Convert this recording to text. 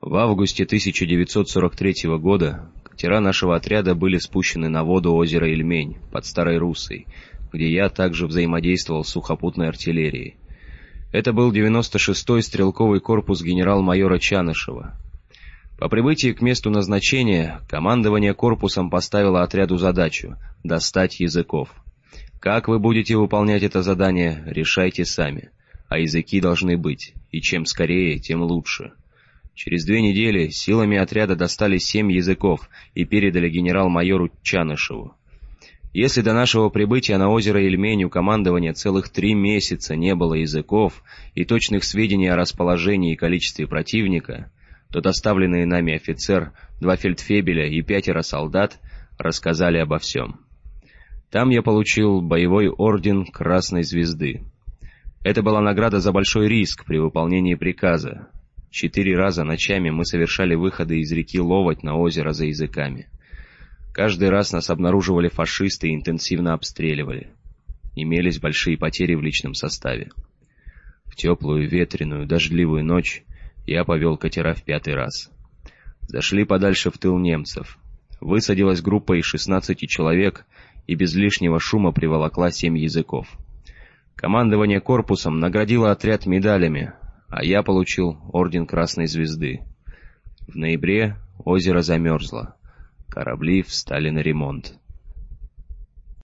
В августе 1943 года катера нашего отряда были спущены на воду озера Ильмень под Старой Руссой, где я также взаимодействовал с сухопутной артиллерией. Это был 96-й стрелковый корпус генерал-майора Чанышева. По прибытии к месту назначения командование корпусом поставило отряду задачу — достать языков. Как вы будете выполнять это задание, решайте сами, а языки должны быть, и чем скорее, тем лучше. Через 2 недели силами отряда достали 7 языков и передали генерал-майору Чанышеву. Если до нашего прибытия на озеро Ильмень у командования целых 3 месяца не было языков и точных сведений о расположении и количестве противника, то доставленные нами офицер, 2 фельдфебеля и 5 солдат рассказали обо всем. Там я получил боевой орден Красной Звезды. Это была награда за большой риск при выполнении приказа. 4 раза ночами мы совершали выходы из реки Ловоть на озеро за языками. Каждый раз нас обнаруживали фашисты и интенсивно обстреливали. Имелись большие потери в личном составе. В теплую, ветреную, дождливую ночь я повел катера в 5-й раз. Зашли подальше в тыл немцев. Высадилась группа из 16 человек и без лишнего шума приволокла 7 языков. Командование корпусом наградило отряд медалями, а я получил орден Красной Звезды. В ноябре озеро замерзло. Корабли встали на ремонт.